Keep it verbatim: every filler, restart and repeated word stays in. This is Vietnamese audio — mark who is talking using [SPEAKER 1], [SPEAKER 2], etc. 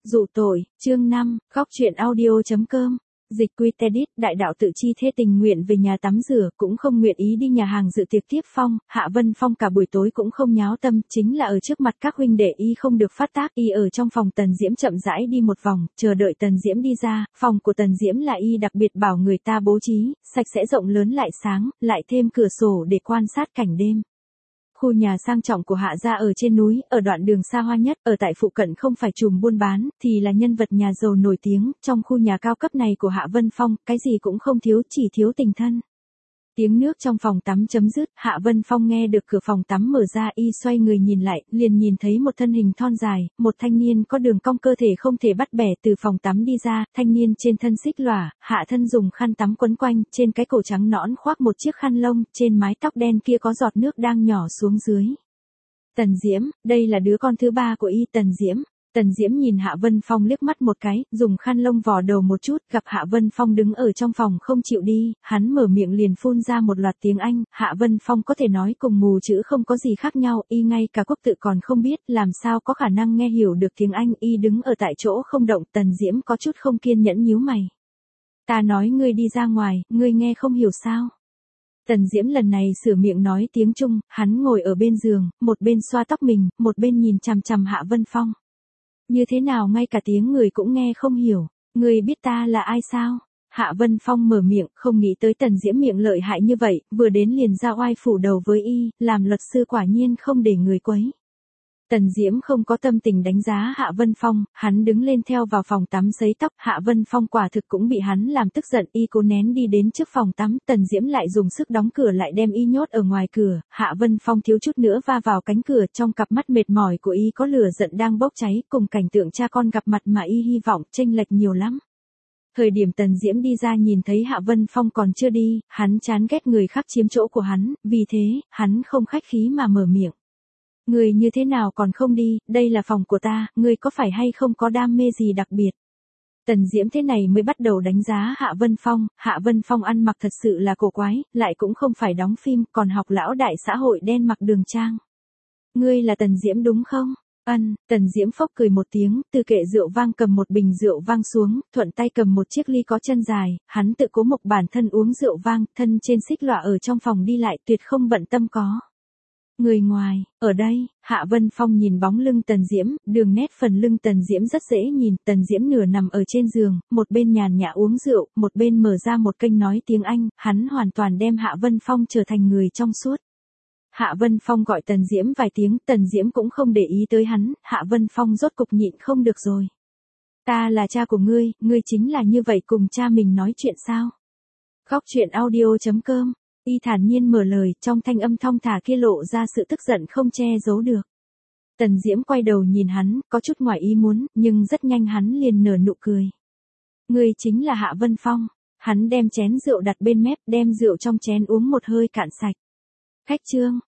[SPEAKER 1] Dụ tội, chương năm, góc truyện audio.com. Dịch quy Tedit, đại đạo tự chi thế tình nguyện về nhà tắm rửa, cũng không nguyện ý đi nhà hàng dự tiệc tiếp Phong. Hạ Vân Phong cả buổi tối cũng không nháo tâm, chính là ở trước mặt các huynh đệ y không được phát tác. Y ở trong phòng Tần Diễm chậm rãi đi một vòng, chờ đợi Tần Diễm đi ra. Phòng của Tần Diễm là y đặc biệt bảo người ta bố trí, sạch sẽ rộng lớn lại sáng, lại thêm cửa sổ để quan sát cảnh đêm. Khu nhà sang trọng của Hạ gia ở trên núi, ở đoạn đường xa hoa nhất, ở tại phụ cận không phải trùm buôn bán, thì là nhân vật nhà giàu nổi tiếng. Trong khu nhà cao cấp này của Hạ Vân Phong, cái gì cũng không thiếu, chỉ thiếu tình thân. Tiếng nước trong phòng tắm chấm dứt, Hạ Vân Phong nghe được cửa phòng tắm mở ra, y xoay người nhìn lại, liền nhìn thấy một thân hình thon dài, một thanh niên có đường cong cơ thể không thể bắt bẻ từ phòng tắm đi ra. Thanh niên trên thân xích lòa, hạ thân dùng khăn tắm quấn quanh, trên cái cổ trắng nõn khoác một chiếc khăn lông, trên mái tóc đen kia có giọt nước đang nhỏ xuống dưới. Tần Diễm, đây là đứa con thứ ba của y. Tần Diễm. Tần Diễm nhìn Hạ Vân Phong liếc mắt một cái, dùng khăn lông vò đầu một chút, gặp Hạ Vân Phong đứng ở trong phòng không chịu đi, hắn mở miệng liền phun ra một loạt tiếng Anh. Hạ Vân Phong có thể nói cùng mù chữ không có gì khác nhau, y ngay cả quốc tự còn không biết, làm sao có khả năng nghe hiểu được tiếng Anh. Y đứng ở tại chỗ không động. Tần Diễm có chút không kiên nhẫn nhíu mày. Ta nói ngươi đi ra ngoài, ngươi nghe không hiểu sao? Tần Diễm lần này sửa miệng nói tiếng Trung, hắn ngồi ở bên giường, một bên xoa tóc mình, một bên nhìn chằm chằm Hạ Vân Phong. Như thế nào ngay cả tiếng người cũng nghe không hiểu, ngươi biết ta là ai sao? Hạ Vân Phong mở miệng, không nghĩ tới Tần Diễm miệng lợi hại như vậy, vừa đến liền ra oai phủ đầu với y, làm luật sư quả nhiên không để người quấy. Tần Diễm không có tâm tình đánh giá Hạ Vân Phong, hắn đứng lên theo vào phòng tắm sấy tóc. Hạ Vân Phong quả thực cũng bị hắn làm tức giận, y cố nén đi đến trước phòng tắm, Tần Diễm lại dùng sức đóng cửa lại đem y nhốt ở ngoài cửa. Hạ Vân Phong thiếu chút nữa va vào cánh cửa, trong cặp mắt mệt mỏi của y có lửa giận đang bốc cháy, cùng cảnh tượng cha con gặp mặt mà y hy vọng chênh lệch nhiều lắm. Thời điểm Tần Diễm đi ra nhìn thấy Hạ Vân Phong còn chưa đi, hắn chán ghét người khác chiếm chỗ của hắn, vì thế, hắn không khách khí mà mở miệng. Ngươi như thế nào còn không đi, đây là phòng của ta, ngươi có phải hay không có đam mê gì đặc biệt? Tần Diễm thế này mới bắt đầu đánh giá Hạ Vân Phong. Hạ Vân Phong ăn mặc thật sự là cổ quái, lại cũng không phải đóng phim, còn học lão đại xã hội đen mặc đường trang. Ngươi là Tần Diễm đúng không? Ân. Tần Diễm phốc cười một tiếng, từ kệ rượu vang cầm một bình rượu vang xuống, thuận tay cầm một chiếc ly có chân dài, hắn tự cố mộc bản thân uống rượu vang, thân trên xích lọa ở trong phòng đi lại, tuyệt không bận tâm có người ngoài. Ở đây, Hạ Vân Phong nhìn bóng lưng Tần Diễm, đường nét phần lưng Tần Diễm rất dễ nhìn. Tần Diễm nửa nằm ở trên giường, một bên nhàn nhã uống rượu, một bên mở ra một kênh nói tiếng Anh, hắn hoàn toàn đem Hạ Vân Phong trở thành người trong suốt. Hạ Vân Phong gọi Tần Diễm vài tiếng, Tần Diễm cũng không để ý tới hắn. Hạ Vân Phong rốt cục nhịn không được rồi. Ta là cha của ngươi, ngươi chính là như vậy cùng cha mình nói chuyện sao? Góc truyện audio.com. Y thản nhiên mở lời, trong thanh âm thong thả kia lộ ra sự tức giận không che giấu được. Tần Diễm quay đầu nhìn hắn, có chút ngoài ý muốn, nhưng rất nhanh hắn liền nở nụ cười. Ngươi chính là Hạ Vân Phong. Hắn đem chén rượu đặt bên mép, đem rượu trong chén uống một hơi cạn sạch. Khách trương,